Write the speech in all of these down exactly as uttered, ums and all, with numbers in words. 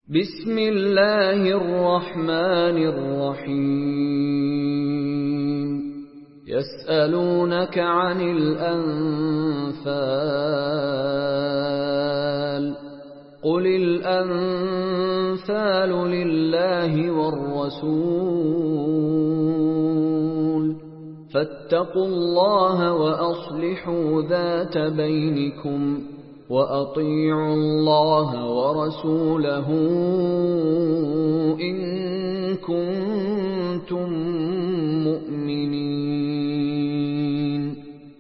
بسم الله الرحمن الرحيم يسألونك عن الأنفال قل الأنفال لله والرسول فاتقوا الله وأصلحوا ذات بينكم وأطيعوا الله ورسوله إن كنتم مؤمنين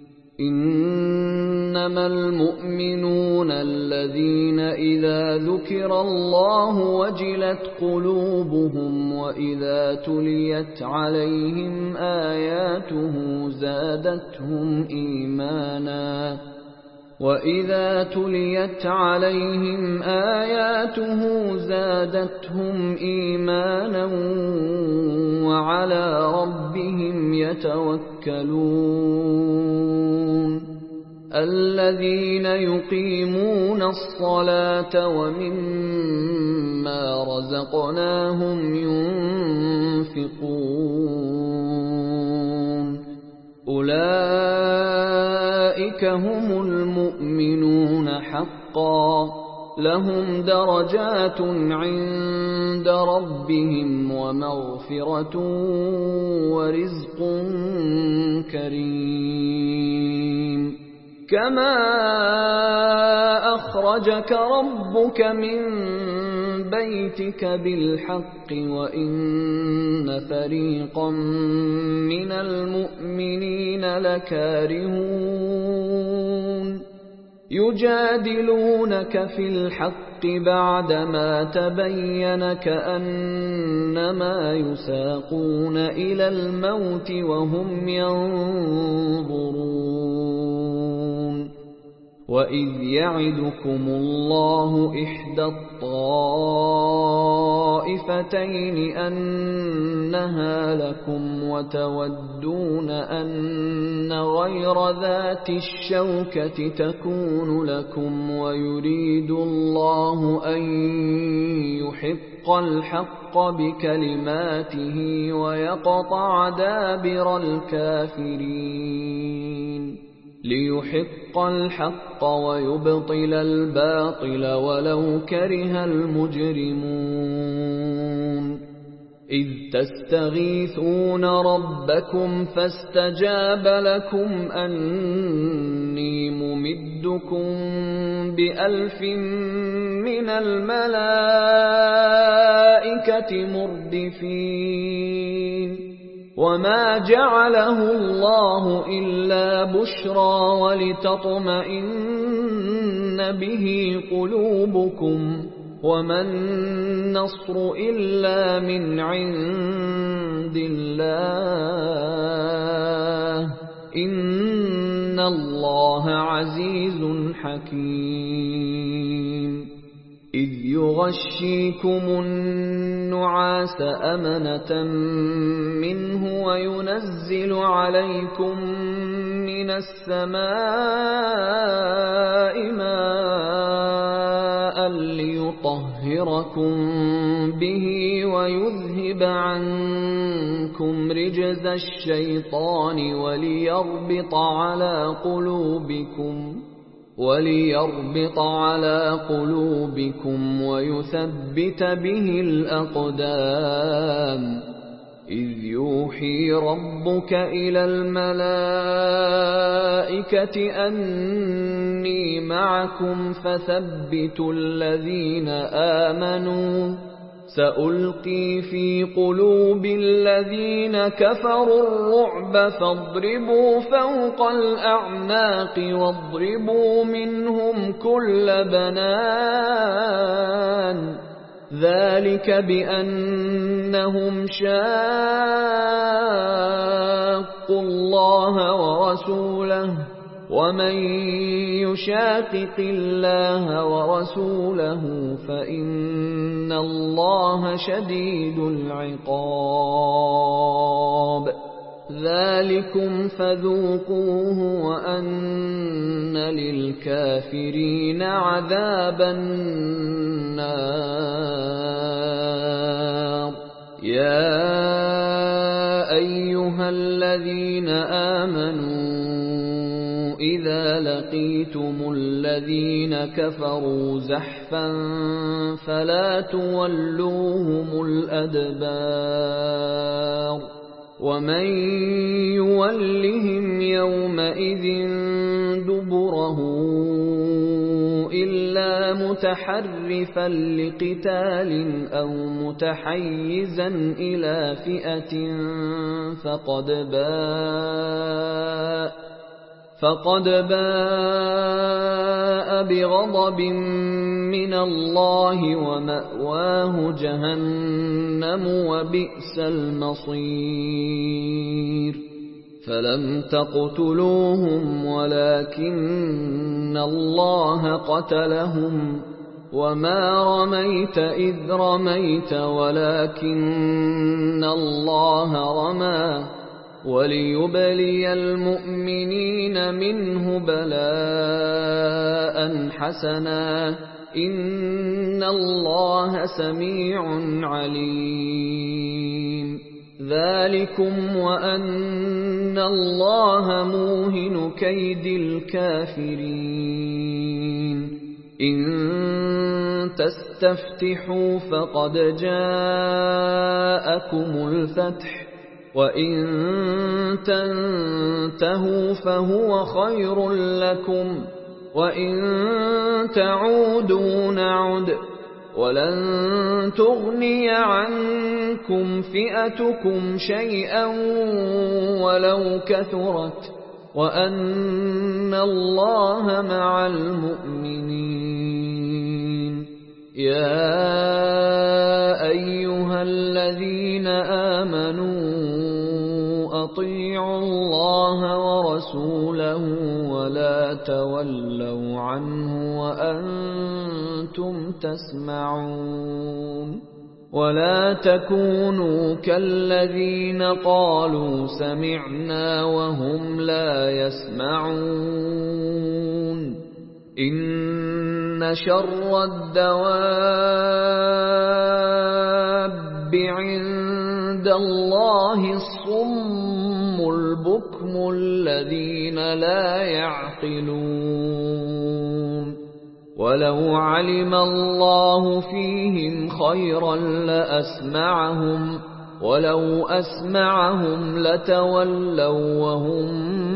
إنما المؤمنون الذين إذا ذكر الله وجلت قلوبهم وإذا تليت عليهم آياته زادتهم إيمانا وَإِذَا تُلِيَتْ عَلَيْهِمْ آيَاتُهُ زَادَتْهُمْ إِيمَانًا وَعَلَى رَبِّهِمْ يَتَوَكَّلُونَ الَّذِينَ يُقِيمُونَ الصَّلَاةَ وَمِمَّا رَزَقْنَاهُمْ يُنْفِقُونَ أولئك هم المؤمنون حقا لهم درجات عند ربهم ومغفرة ورزق كريم كما أخرجك ربك من بيتك بالحق وإن فريقا من المؤمنين لكارهون يجادلونك في الحق بعدما تبين كأنما يساقون إلى الموت وهم ينظرون وَإِذْ يَعِدُكُمُ اللَّهُ إِحْدَى الطَّائِفَتَيْنِ أَنَّهَا لَكُمْ وَتَوَدُّونَ أَنَّ غَيْرَ ذَاتِ الشَّوْكَةِ تَكُونُ لَكُمْ وَيُرِيدُ اللَّهُ أَن يُحِقَّ الْحَقَّ بِكَلِمَاتِهِ وَيَقْطَعَ دَابِرَ الْكَافِرِينَ ليحق الحق ويبطل الباطل ولو كره المجرمون إذ تستغيثون ربكم فاستجاب لكم أني ممدكم بألف من الملائكة مردفين وما جعله الله إلا بشرى ولتطمئن به قلوبكم وما النصر إلا من عند الله إن الله عزيز حكيم إذ يغشيكم النعاس أمنة منه وينزل عليكم من السماء ماء ليطهركم به ويذهب عنكم رجز الشيطان وليربط على قلوبكم وليربط على قلوبكم ويثبت به الأقدام إذ يوحي ربك إلى الملائكة أني معكم فثبتوا الذين آمنوا سألقي في قلوب الذين كفروا الرعب فاضربوا فوق الأعناق واضربوا منهم كل بنان ذلك بأنهم شاقوا الله ورسوله ومن يشاقق الله ورسوله فإن الله شديد العقاب ذلكم فذوقوه وأن للكافرين عذاب النار يا أيها الذين آمنوا إذا لقيتم الذين كفروا زحفا فلا تولوهم الأدبار ومن يولهم يومئذ دبره إلا متحرفا لقتال أو متحيزا إلى فئة فقد باء فقد باء بغضب من الله ومأواه جهنم وبئس المصير فلم تقتلوهم ولكن الله قتلهم وما رميت إذ رميت ولكن الله رمى وليبلي المؤمنين منه بلاء حسنا إن الله سميع عليم ذلكم وأن الله موهن كيد الكافرين إن تستفتحوا فقد جاءكم الفتح وإن تنتهوا فهو خير لكم وإن تعودوا نعد ولن تغني عنكم فئتكم شيئا ولو كثرت وأن الله مع المؤمنين يا أيها الذين آمنوا أطيعوا الله ورسوله ولا تولوا عنه وأنتم تسمعون ولا تكونوا كالذين قالوا سمعنا وهم لا يسمعون إن شر الدواب عند الله الصم البكم الذين لا يعقلون ولو علم الله فيهم خيرا لأسمعهم ولو أسمعهم لتولوا وهم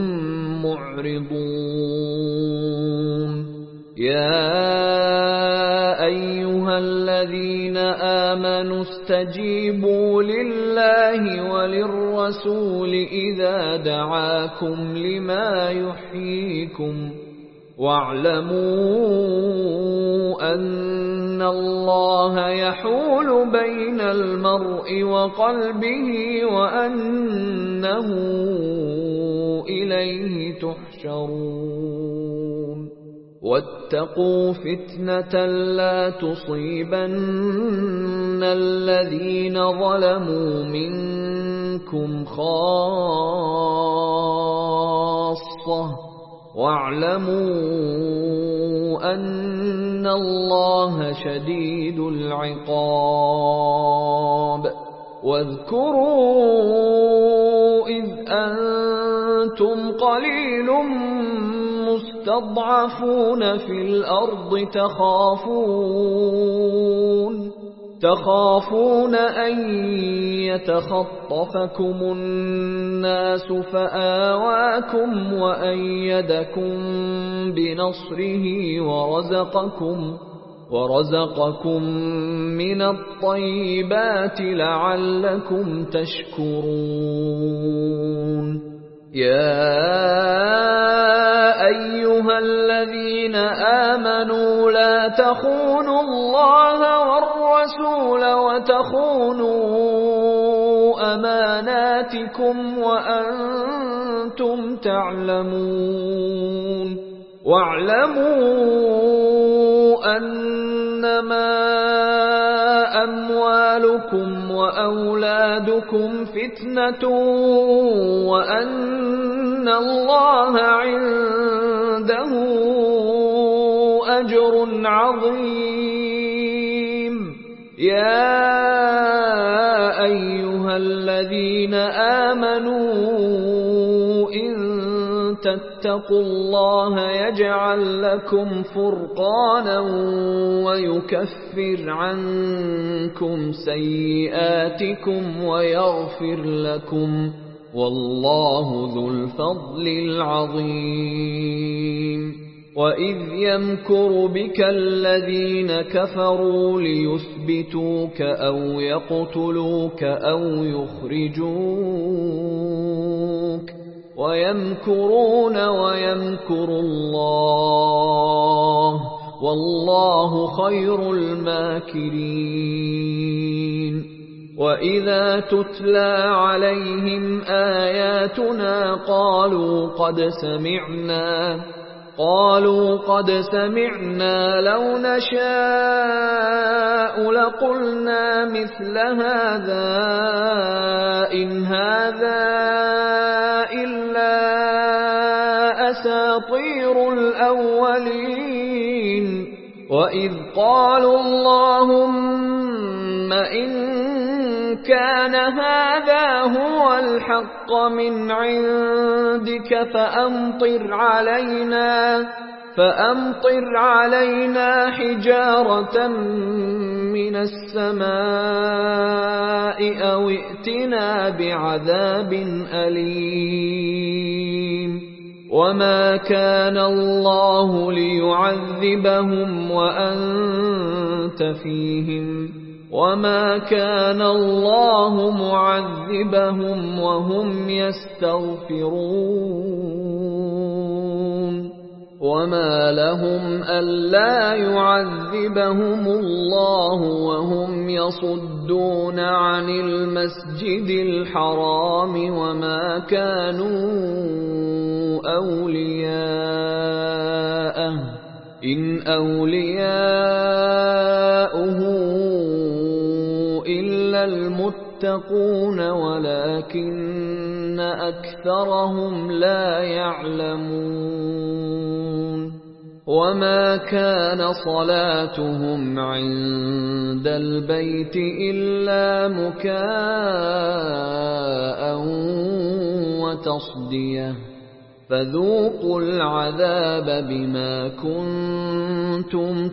معرضون يا أيها الذين آمنوا استجيبوا لله وللرسول إذا دعاكم لما يحييكم واعلموا أن الله يحول بين المرء وقلبه وأنه إليه تحشرون واتقوا فتنة لا تصيبن الذين ظلموا منكم خاصة واعلموا أن الله شديد العقاب واذكروا إذ أنتم قليل مستضعفون في الأرض تخافون تخافون أن يتخطفكم الناس فآواكم وأيدكم بنصره ورزقكم ورزقكم من الطيبات لعلكم تشكرون يا أيها الذين آمنوا لا تخونوا الله والرسول وتخونوا أماناتكم وأنتم تعلمون واعلموا أنما أموالكم وأولادكم فتنة وأن الله عنده أجر عظيم يا أيها أَيُّهَا الَّذِينَ آمَنُوا إِن تَتَّقُوا اللَّهَ يَجْعَل لَّكُمْ فُرْقَانًا وَيُكَفِّرْ عَنكُمْ سَيِّئَاتِكُمْ وَيَغْفِرْ لَكُمْ وَاللَّهُ ذُو الْفَضْلِ الْعَظِيمِ وَإِذْ يَمْكُرُ بِكَ الَّذِينَ كَفَرُوا لِيُثْبِتُوكَ أَوْ يَقْتُلُوكَ أَوْ يُخْرِجُوكَ وَيَمْكُرُونَ وَيَمْكُرُ اللَّهُ وَاللَّهُ خَيْرُ الْمَاكِرِينَ وَإِذَا تُتْلَى عَلَيْهِمْ آيَاتُنَا قَالُوا قَدْ سَمِعْنَا قالوا قد سمعنا لو نشاء لقلنا مثل هذا إن هذا إلا أساطير الأولين وإذ قالوا اللهم إن كان هذا هو الحق من عندك فأمطر علينا فأمطر علينا حجارة من السماء أو ائتنا بعذاب أليم وما كان الله ليعذبهم وأنت فيهم وما كان الله معذبهم وهم يستغفرون وما لهم ألا يعذبهم الله وهم يصدون عن المسجد الحرام وما كانوا أولياءه إن أولياؤه إلا المتقون ولكن أكثرهم لا يعلمون وما كان صلاتهم عند البيت إلا مكاء وتصدية فذوقوا العذاب بما كنتم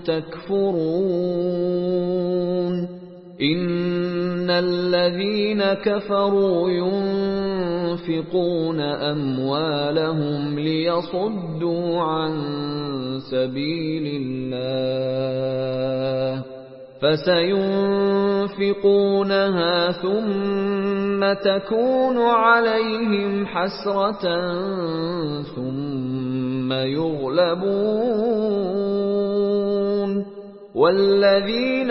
تكفرون إن الذين كفروا ينفقون أموالهم ليصدوا عن سبيل الله فسينفقونها ثم تكون عليهم حسرة ثم يغلبون والذين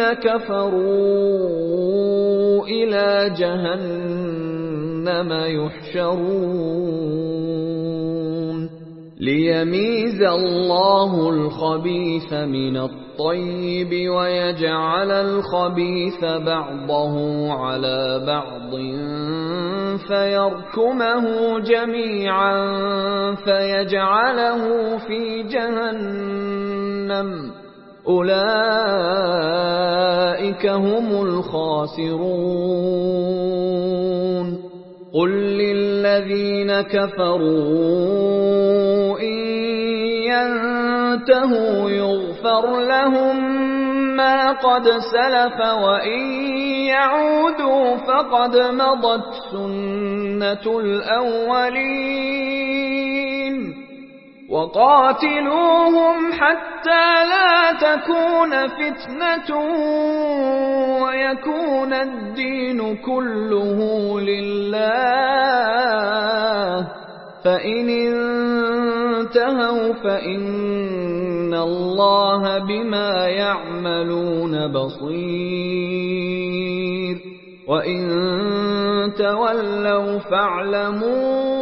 كفروا إلى جهنم يحشرون ليميز الله الخبيث من الطيب ويجعل الخبيث بعضه على بعض فيركمه جميعا فيجعله في جهنم أولئك هم الخاسرون قل للذين كفروا إن ينتهوا يغفر لهم ما قد سلف وإن يعودوا فقد مضت سنة الأولين وقاتلوهم حتى لا تكون فتنة ويكون الدين كله لله فإن انتهوا فإن الله بما يعملون بصير وإن تولوا فاعلموا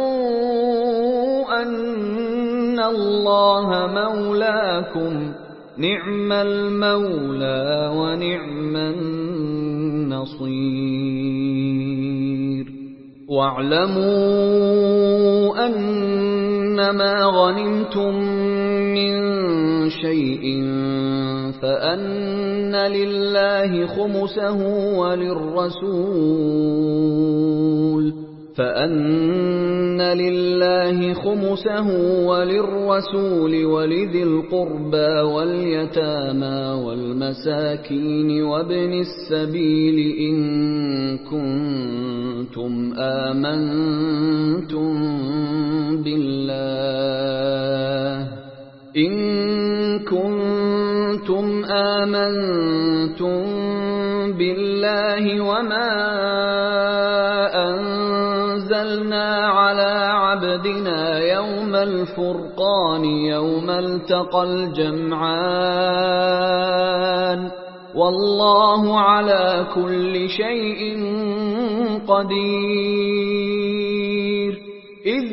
أن الله مولاكم نعم المولى ونعم النصير واعلموا أنما غنمتم من شيء فأن لله خمسه وللرسول فأن لله خمسه وللرسول ولذي القربى واليتامى والمساكين وابن السبيل إن كنتم آمنتم بالله إن كنتم آمنتم بالله وما أنزلنا على عبدنا يوم الفرقان يوم التقى الجمعان والله على كل شيء قدير إذ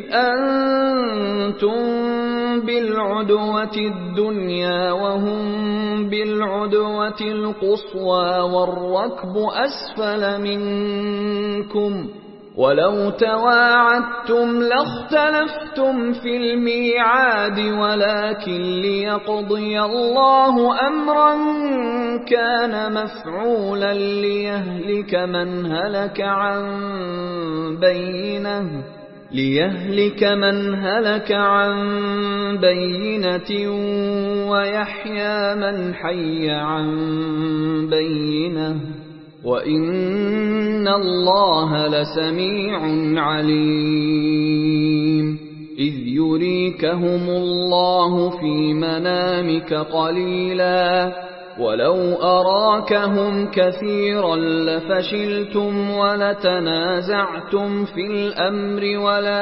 أنتم بالعدوة الدنيا وهم بالعدوة القصوى والركب أسفل منكم ولو تواعدتم لاختلفتم في الميعاد ولكن ليقضي الله أمرا كان مفعولا ليهلك من هلك عن بينه ليهلك من هلك عن بينة ويحيى من حي عن بينة وإن الله لسميع عليم إذ يريكهم الله في منامك قليلا ولو أراكهم كثيرا لفشلتم ولتنازعتم في الأمر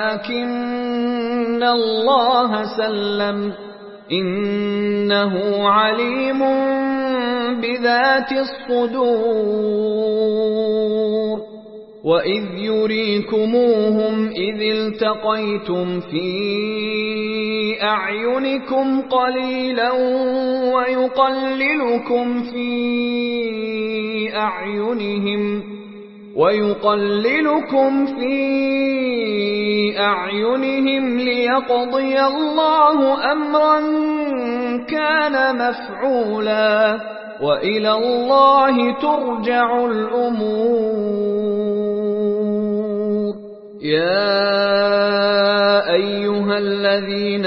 ولكن الله سلم إنه عليم بذات الصدور وإذ يريكموهم إذ التقيتم في أعينكم قليلا ويقللكم في أعينهم ويقللكم في أعينهم ليقضي الله أمرا كان مفعولا وإلى الله ترجع الأمور يا أيها الذين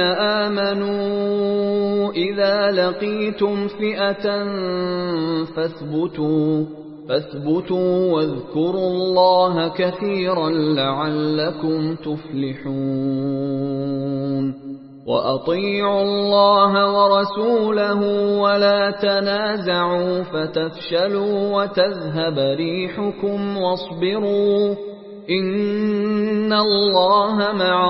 آمنوا إذا لقيتم فئة فاثبتوا فاثبتوا واذكروا الله كثيرا لعلكم تفلحون وأطيعوا الله ورسوله ولا تنازعوا فتفشلوا وتذهب ريحكم واصبروا إن الله مع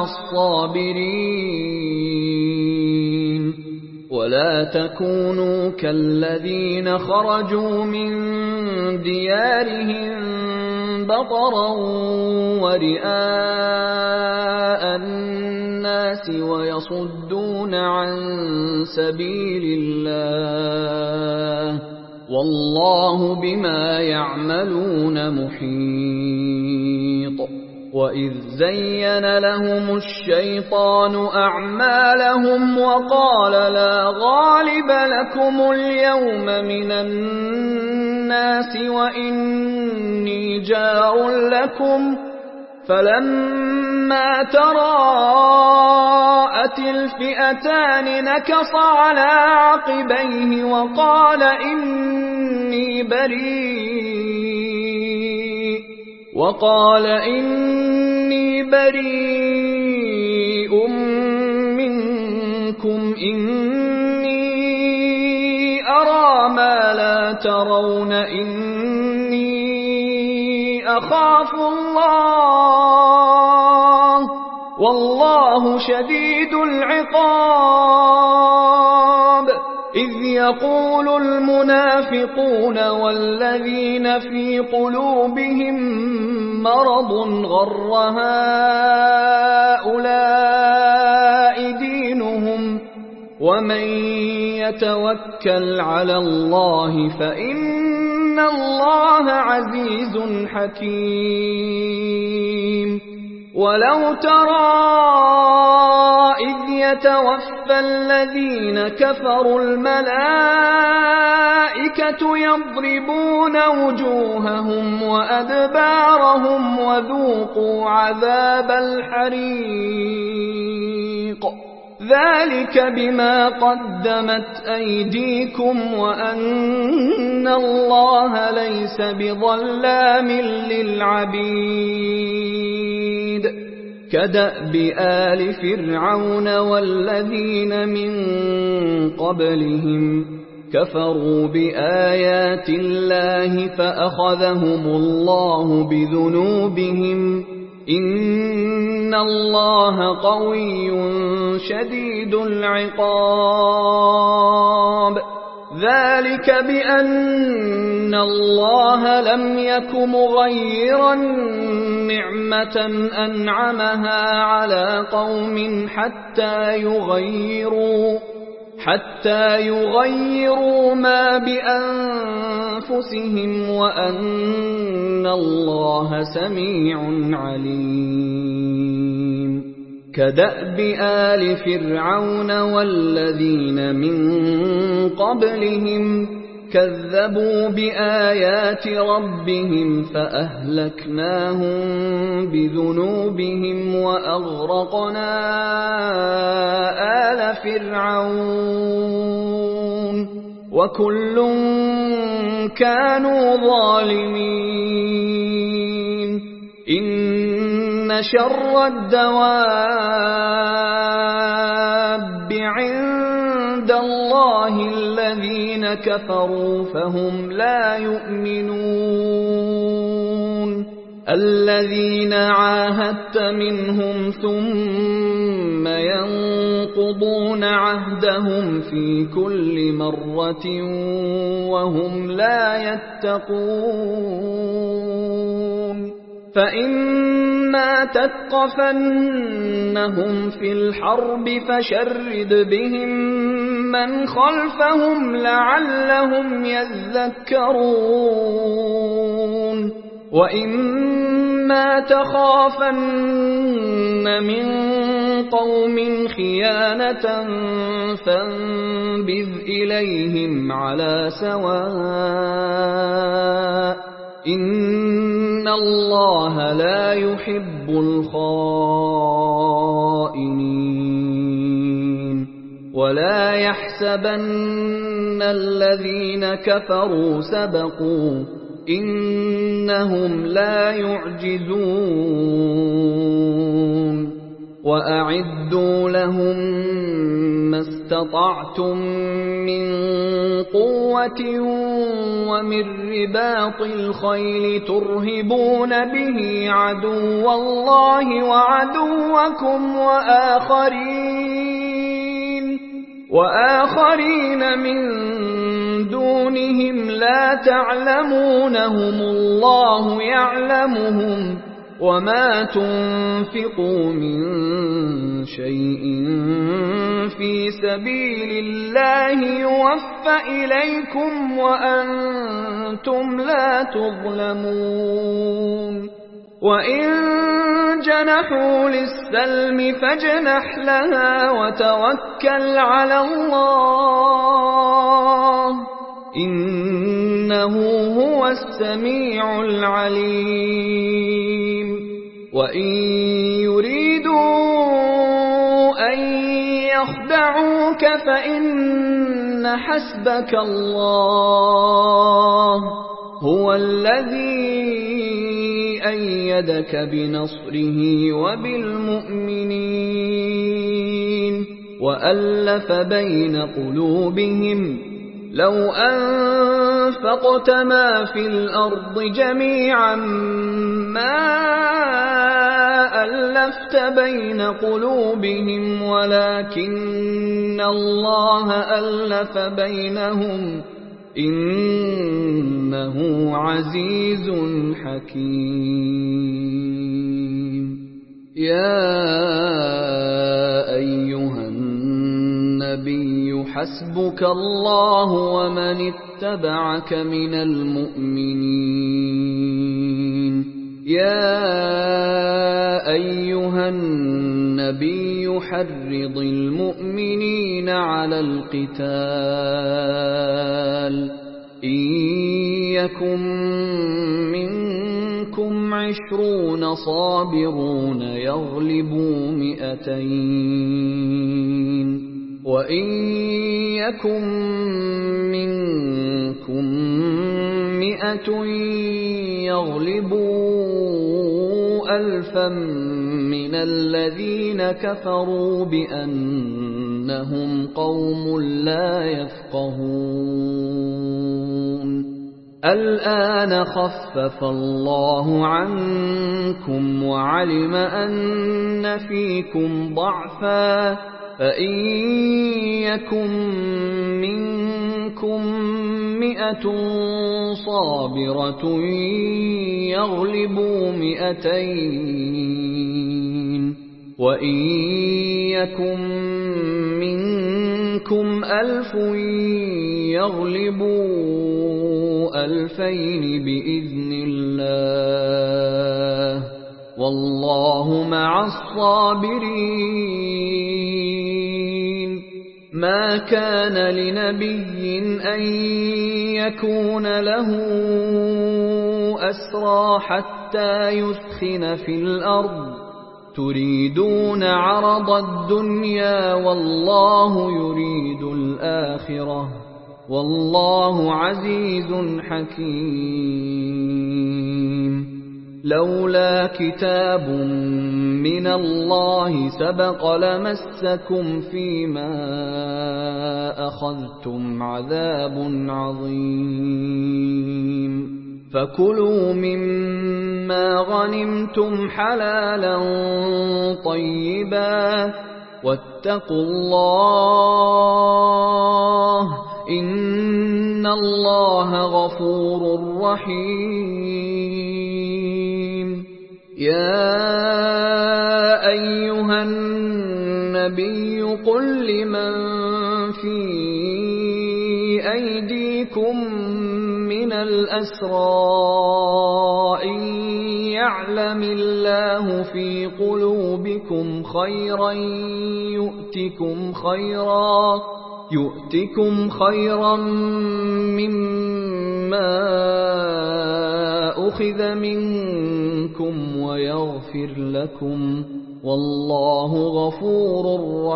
الصابرين ولا تكونوا كالذين خرجوا من ديارهم بطرا ورئاء الناس ويصدون عن سبيل الله والله بما يعملون محيط وإذ زين لهم الشيطان أعمالهم وقال لا غالب لكم اليوم من الناس وإني جار لكم فلما تراءت الفئتان نكص على عقبيه وقال إني بريء وقال إني بريء منكم إني أرى ما لا ترون إني أخاف الله والله شديد العقاب إذ يقول المنافقون والذين في قلوبهم مرض غر هؤلاء دينهم ومن يتوكل على الله فإن الله عزيز حكيم ولو ترى إذ يتوفى الذين كفروا الملائكة يضربون وجوههم وأدبارهم وذوقوا عذاب الحريق ذلك بما قدمت أيديكم وأن الله ليس بظلام للعبيد كدأب آل فرعون والذين من قبلهم كفروا بآيات الله فأخذهم الله بذنوبهم إن الله قوي شديد العقاب ذلك بأن الله لم يك مغيرا نعمة أنعمها على قوم حتى يغيروا حتى يغيروا ما بأنفسهم وأن الله سميع عليم كدأب آل فرعون والذين من قبلهم كذبوا بآيات ربهم فأهلكناهم بذنوبهم وأغرقنا آل فرعون وكل كانوا ظالمين إن شر الدواب عند الله الذين كفروا فهم لا يؤمنون الذين عاهدت منهم ثم ينقضون عهدهم في كل مرة وهم لا يتقون فإما تثقفنهم في الحرب فشرد بهم من خلفهم لعلهم يذكرون وإما تخافن من قوم خيانة فانبذ إليهم على سواء إن الله لا يحب الخائنين ولا يحسبن الذين كفروا سبقوا إنهم لا يعجزون وأعدوا لهم ما استطعتم من قوة ومن رباط الخيل ترهبون به عدو الله وعدوكم وآخرين وآخرين من دونهم لا تعلمونهم الله يعلمهم وما تنفقوا من شيء في سبيل الله يوفى إليكم وأنتم لا تظلمون وإن جنحوا للسلم فاجنح لها وتوكل على الله إنه هو السميع العليم وإن يريدوا أن يخدعوك فإن حسبك الله هو الذي أيدك بنصره وبالمؤمنين وألف بين قلوبهم لو أنفقت ما في الأرض جميعا ما ألفت بين قلوبهم ولكن الله ألف بينهم إنه عزيز حكيم يا أيها النبي حسبك الله ومن اتبعك من المؤمنين يا أيها النبي يحرض المؤمنين على القتال إن يكن منكم عشرون صابرون يغلبوا مئتين وإن يكن منكم مئة يغلبوا ألفا من الذين كفروا بأنهم قوم لا يفقهون الآن خفف الله عنكم وعلم أن فيكم ضعفا فإن يكن منكم مئة صابرة يغلبوا مئتين وإن يكن منكم ألف يغلبوا ألفين بإذن الله والله مع الصابرين ما كان لنبي أن يكون له أسرى حتى يثخن في الأرض تريدون عرض الدنيا والله يريد الآخرة والله عزيز حكيم لولا كتاب من الله سبق لمسكم فيما أخذتم عذاب عظيم فكلوا مما غنمتم حلالا طيبا واتقوا الله إن الله غفور رحيم يا أيها النبي قل لمن في أيديكم من الأسرى إن يعلم الله في قلوبكم خيرا يؤتكم خيرا يؤتكم خيرا مما أخذ منكم ويغفر لكم والله غفور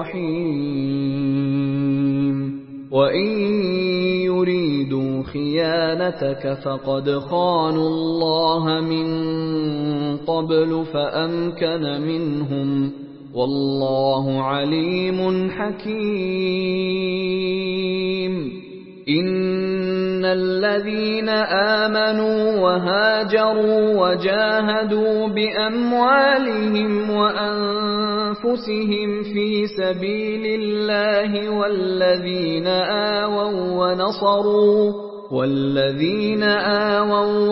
رحيم وإن يريدوا خيانتك فقد خانوا الله من قبل فأمكن منهم والله عليم حكيم إن الذين آمنوا وهاجروا وجاهدوا بأموالهم وأنفسهم في سبيل الله والذين آووا ونصروا والذين آووا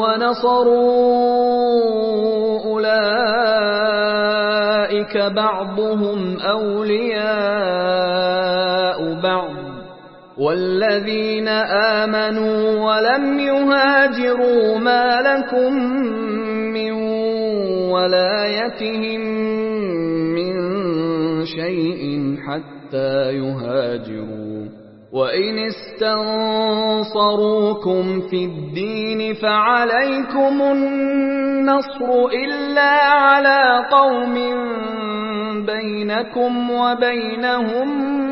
ونصروا أولئك بعضهم أولياء بعض والذين آمنوا ولم يهاجروا ما لكم من ولايتهم من شيء حتى يهاجروا وإن استنصروكم في الدين فعليكم النصر إلا على قوم بينكم وبينهم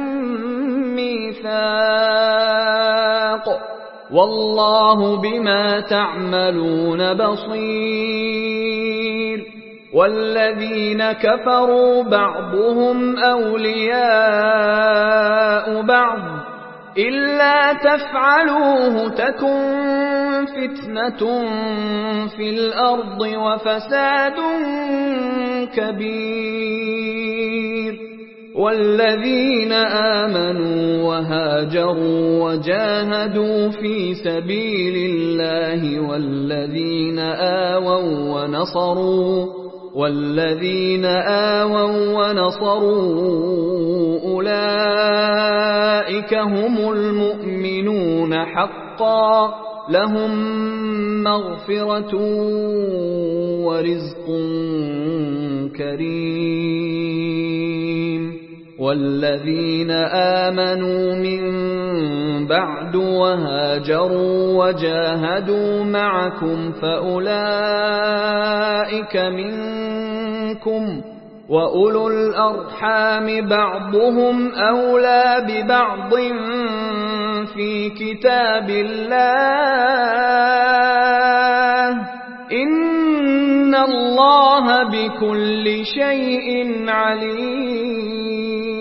ميثاق والله بما تعملون بصير والذين كفروا بعضهم أولياء بعض إلا تفعلوه تكن فتنة في الأرض وفساد كبير والذين آمنوا وهاجروا وجاهدوا في سبيل الله والذين آووا ونصروا والذين آووا ونصروا أولئك هم المؤمنون حقا لهم مغفرة ورزق كريم والذين آمنوا من بعد وهاجروا وجاهدوا معكم فأولئك منكم وأولو الأرحام بعضهم أولى ببعض في كتاب الله إن الله بكل شيء عليم.